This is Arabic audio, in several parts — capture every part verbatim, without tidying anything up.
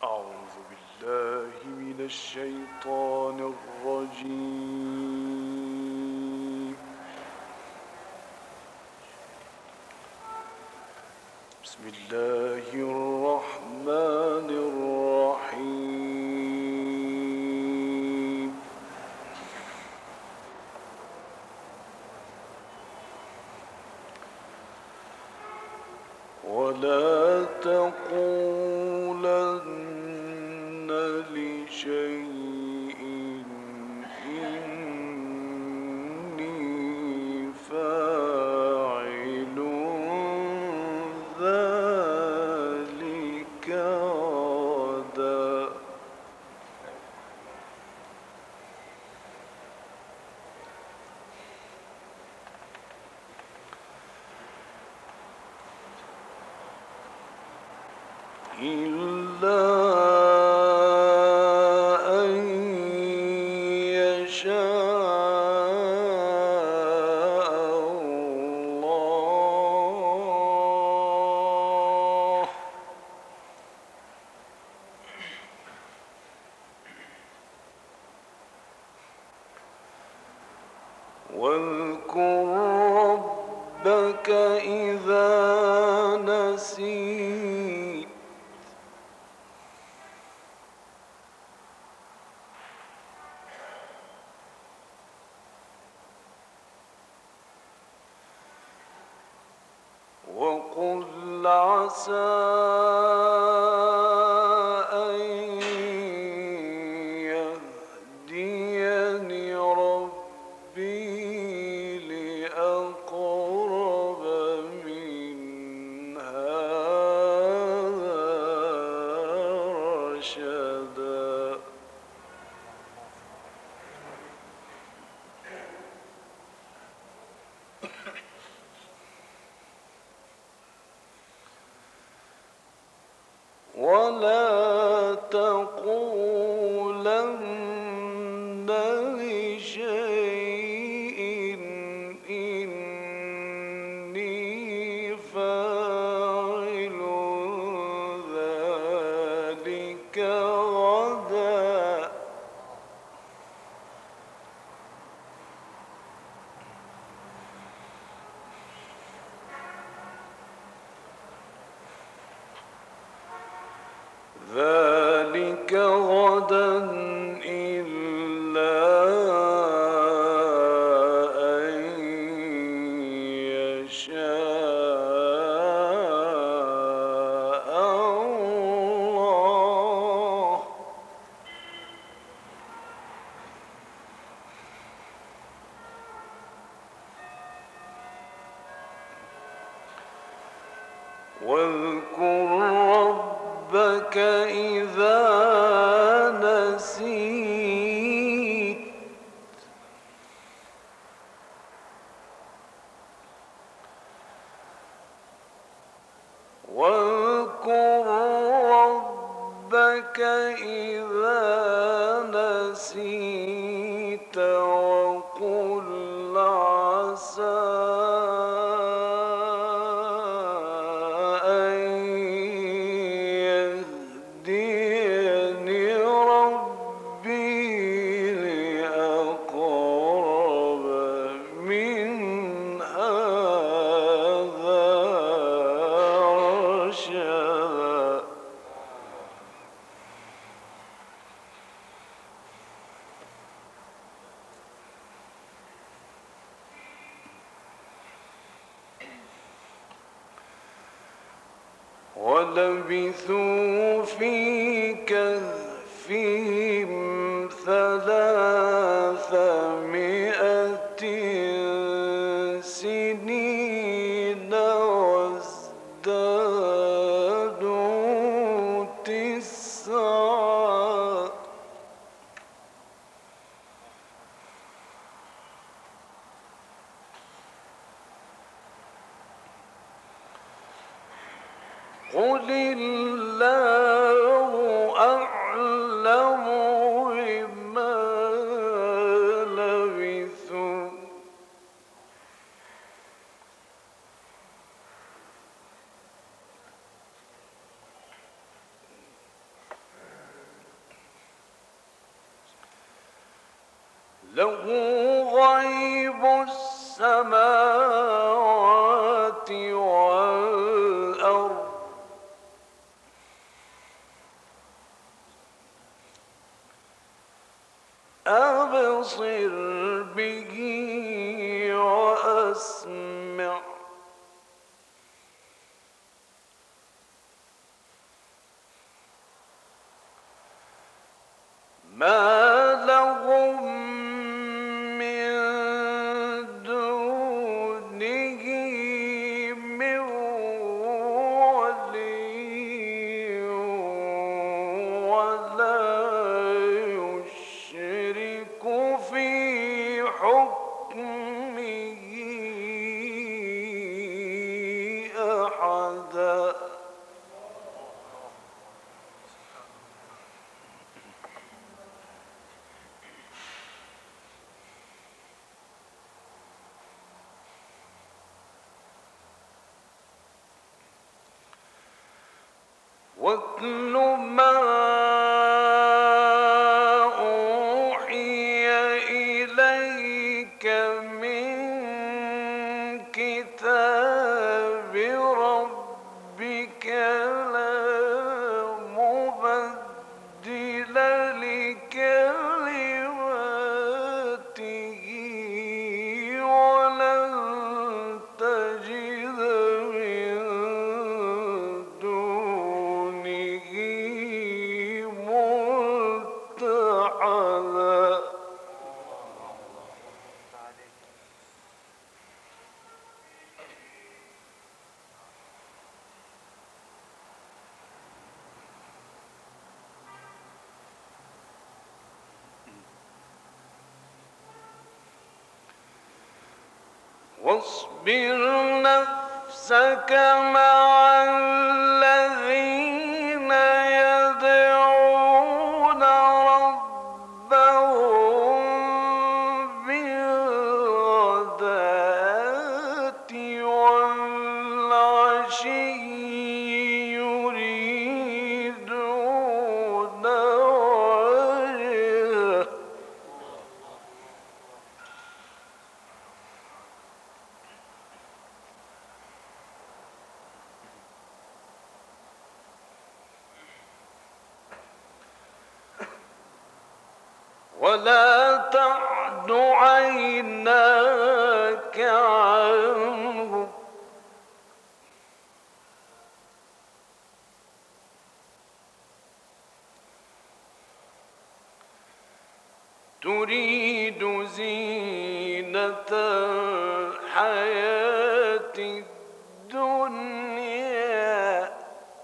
أعوذ بالله من الشيطان الرجيم. بسم الله الرحمن الرحيم. ولا تقولن لشيء إني فاعل ذلك غدا. إلا أن يشاء الله. واذكر ربك إذا نسيت وقل عسى أن يهديني ربي لأقرب من هذا رشدا. ولا تقولن لشيء إني فاعل ذلك غدا. ذلك غدا إلا أن يشاء الله. واذكر ربك إذا نسيت واذكر ربك إذا نسيت وقل عسى ولبثوا في كهفهم ثلاثمائة سنين وازدادوا تسعا. قل الله أعلم بما لبثوا له غيب السماوات والأرض أبصر به وأسمع ما لهم من دونه من ولي ولا يشرك في حكمه أحدا. واتل ما أوحي إليك من كتاب ربك لا مبدل لكلماته ولن تجد من دونه ملتحدا. واصبر نفسك مع الذين يدعون ربهم بالغداة والعشي يريدون وجهه ولا تعد عيناك عنهم تريد زينة الحياة الدنيا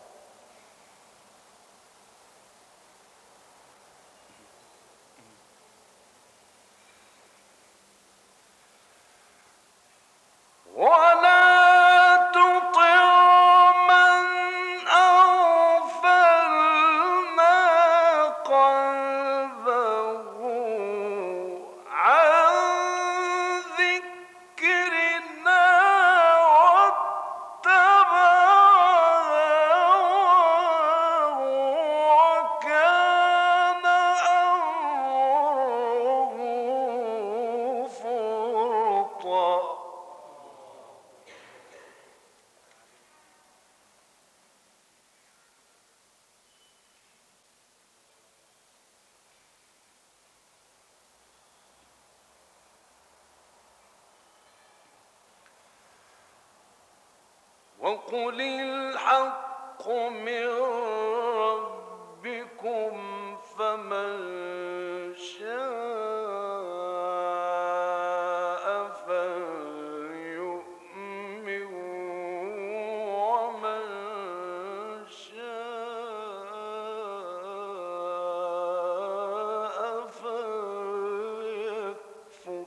ولا تطع من أغفلنا قلبه عن ذكرنا واتبع هواه وكان أمره فرطا. وقل الحق من ربكم فمن شاء فليؤمن ومن شاء فليكفر.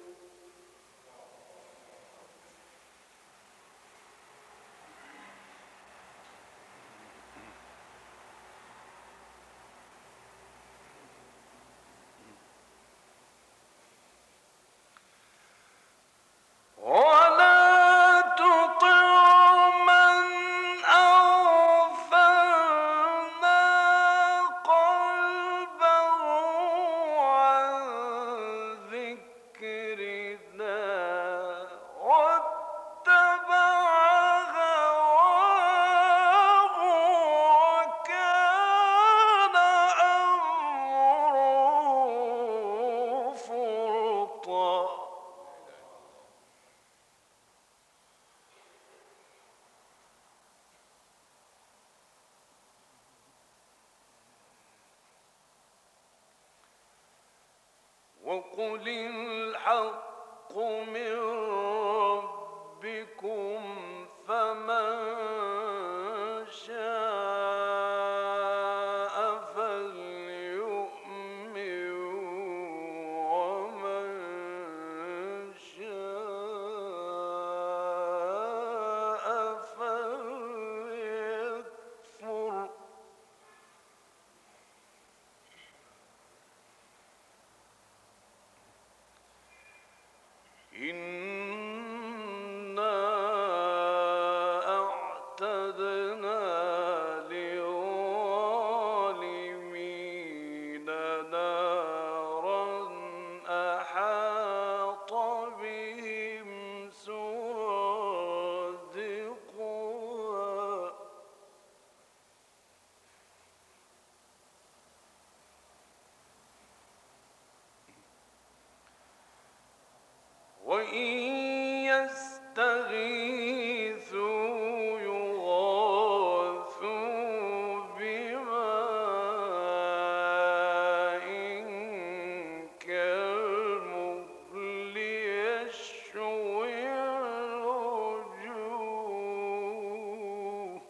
الحق من ربكم فمن شاء فليؤمن ومن شاء فليكفر إنا أعتدنا للظالمين نارا أحاط بهم سرادقها وإن يستغيثوا يغاثوا بماء كالمهل يشوي الوجوه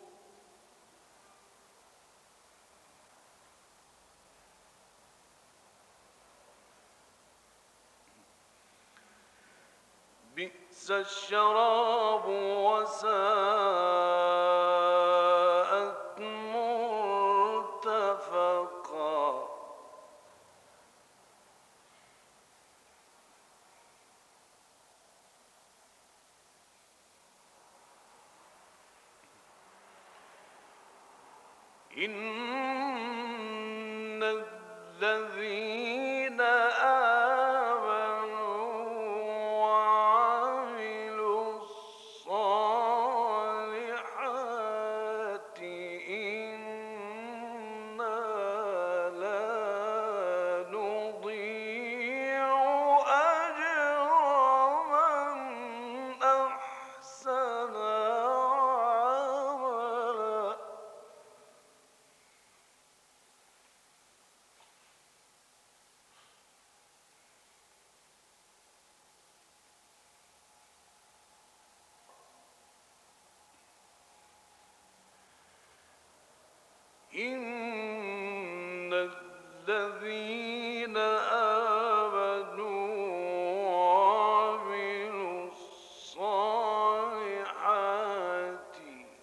بئس الشراب وساءت مرتفقا إن الذين آمنوا وعملوا الصالحات إنا لا نضيع أجر من أحسن عملا إن الذين آمنوا وعملوا الصالحات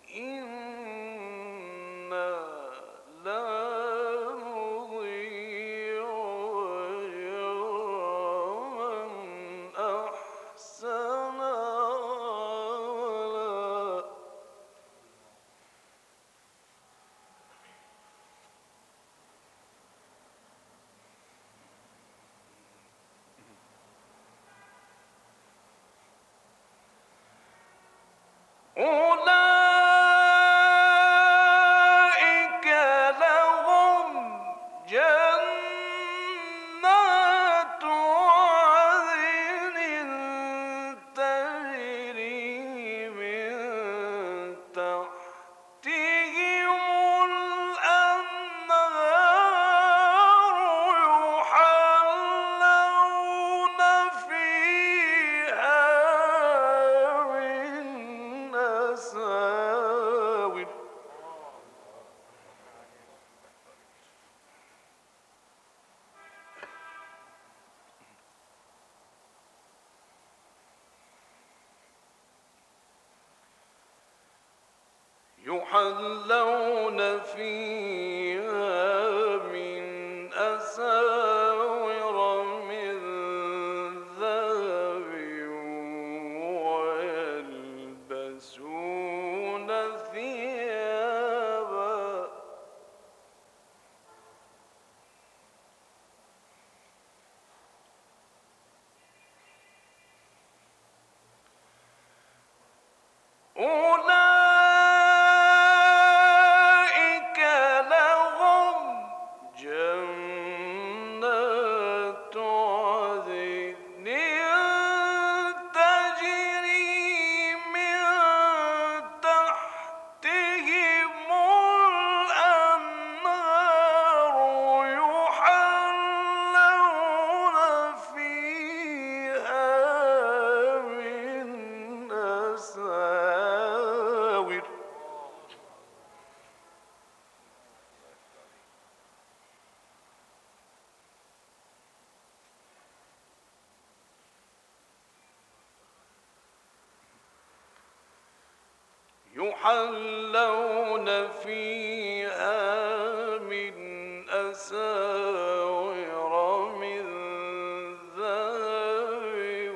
إنا لا نضيع أجر من أحسن عملا أولئك لهم جنات عدن تجري من تحتهم الأنهار يحلون فيها من أساور يحلون فيها من أساور من ذهب ويلبسون ثيابا أولئك لهم يحلون فيها من أساور من ذهب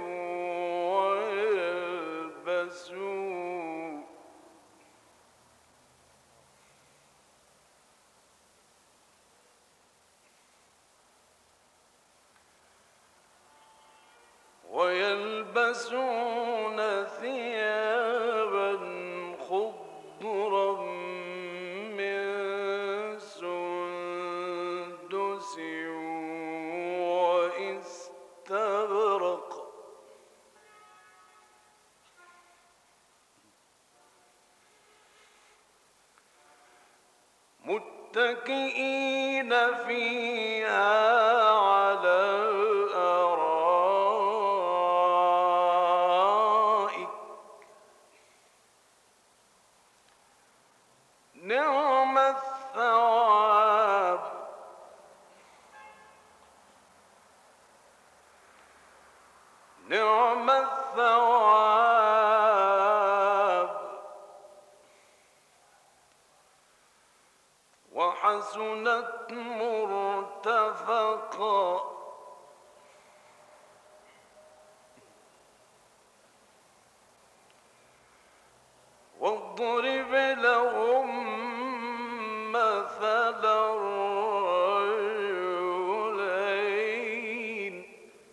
ويلبسون ويلبسون ثيابا خضرا من سندس واستبرق متكئين فيها على الأرائك نعم الثواب نعم الثواب وحسنت مرتفقا واضرب لهم مثل الرجلين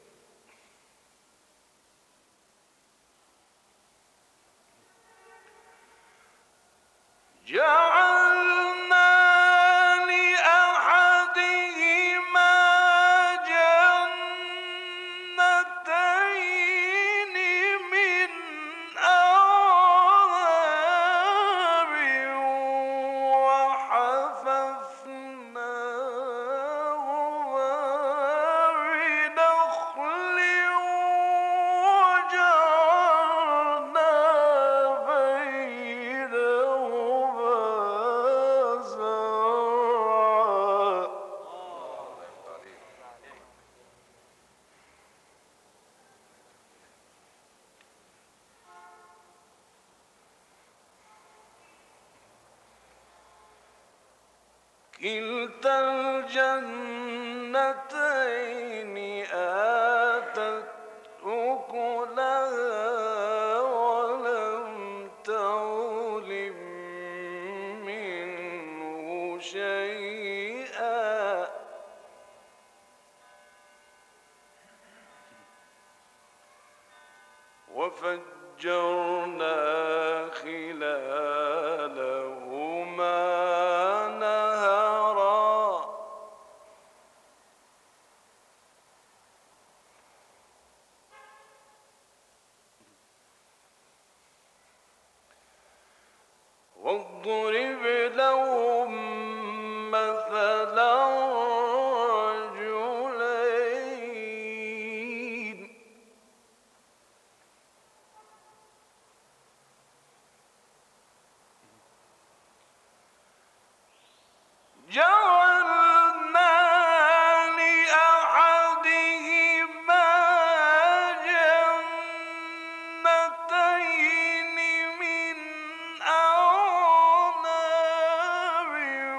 جعلنا لأحدهما جنتين من أعناب وحففناهما بنخل وجعلنا بينهما زرعا كلتا الجنتين آتت أكلها ولم تظلم منه شيئا وفجرنا خلالهما نهرا واضرب لهم مثلا رجلين جعلنا لأحدهما جنتين من أعناب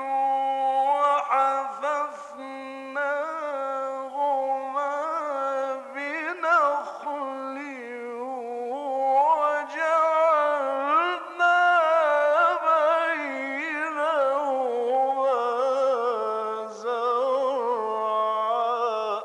وحففناهما بنخل وجعلنا بينهما زرعا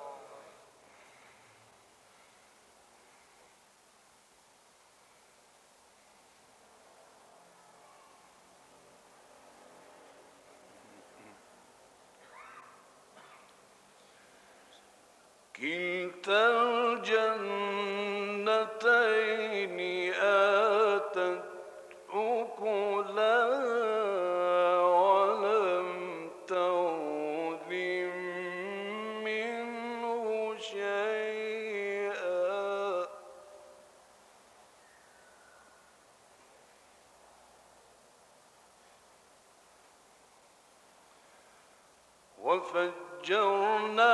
كلتا الجنتين آتت أكلها ولم تظلم منه شيئا وفجرنا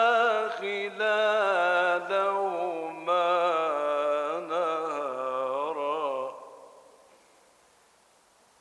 خلالهما نهرا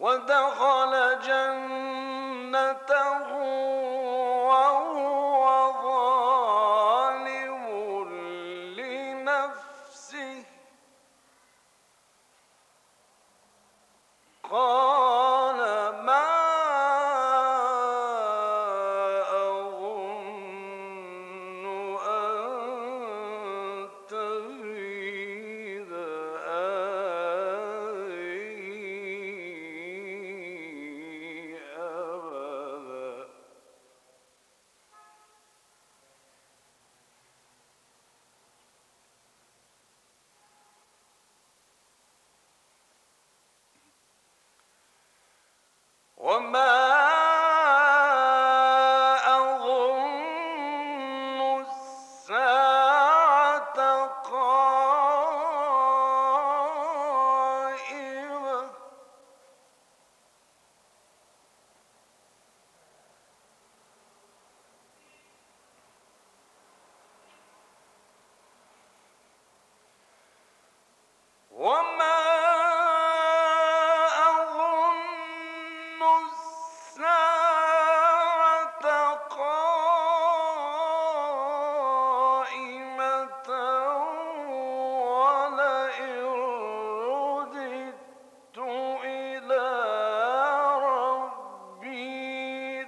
ودخل جنته وهو ظالم لنفسه قال ما أظن أن تبيد هذه أبدا وما أظن الساعة قائمة وما أظن الساعة قائمة ولئن رددت إلى ربي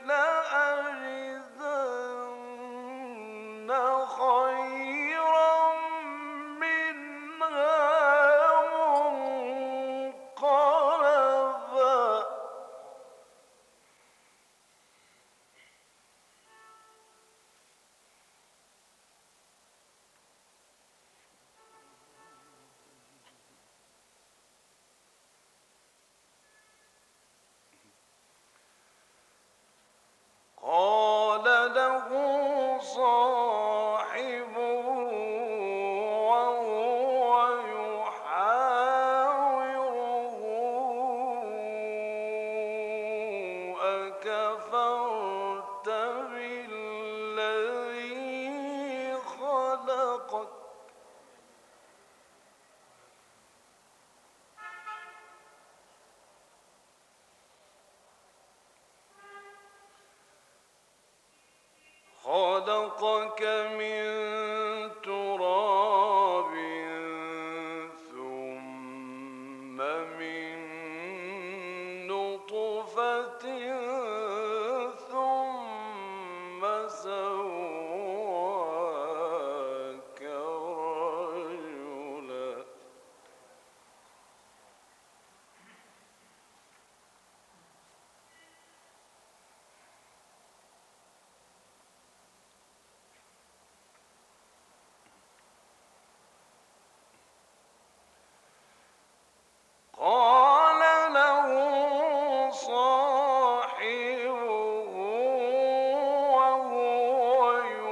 لأجدن خيرا منها منقلبا قال له صاحبه وهو يحاوره أكفرت بالذي خلقك خلقك من تراب ثم من نطفة ثم سواك رجلا قال له صاحبه وهو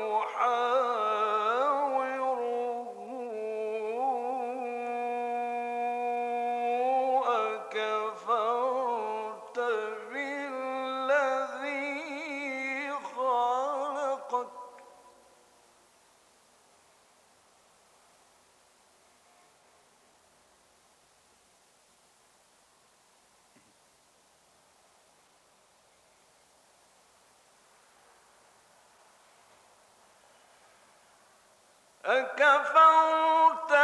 يحاوره أكفرت بالذي خلقك أكفرت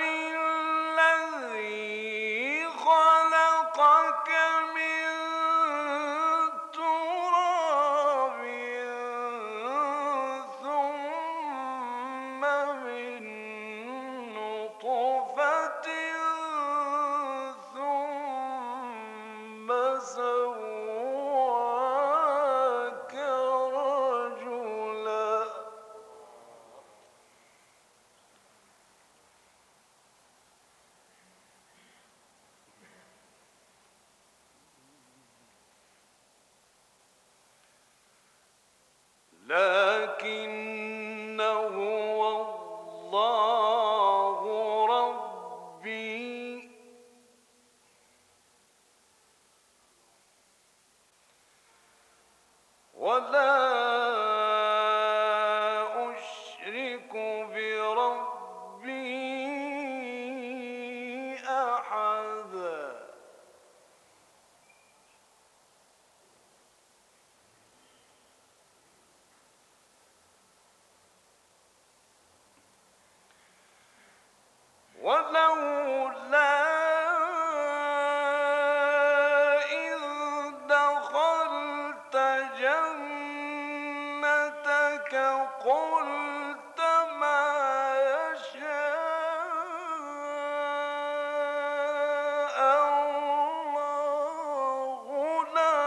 بالذي خلقك من تراب ثم من نطفة ثم سواك رجلا. قلت ما يشاء الله، لا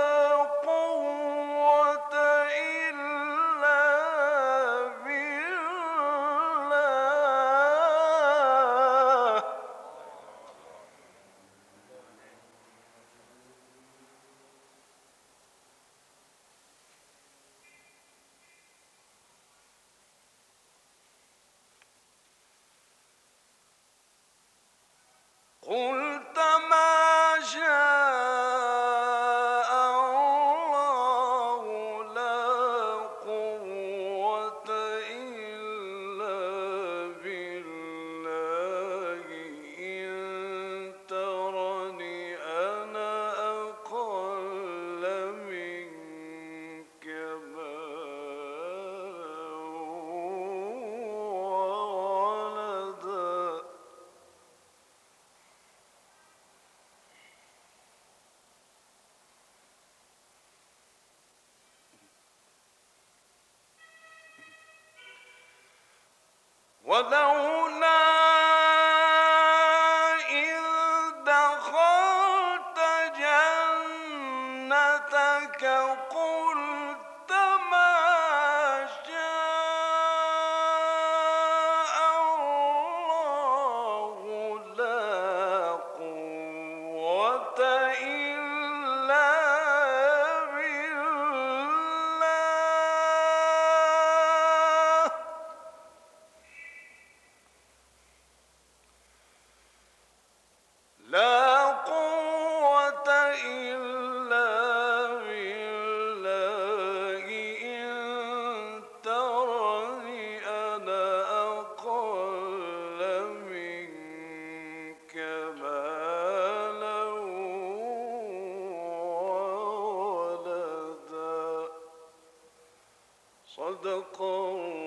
قوة إلا بالله. قلت ما شاء الله، لا قوة إلا بالله. إن ترني أنا أقل منك مالا وولدا. ولولا إذ دخلت جنتك قلت ما شاء الله، لا قوة إلا بالله. لا قوة إلا بالله. إن ترني أنا أقل منك مالا وولدا. صدق الله.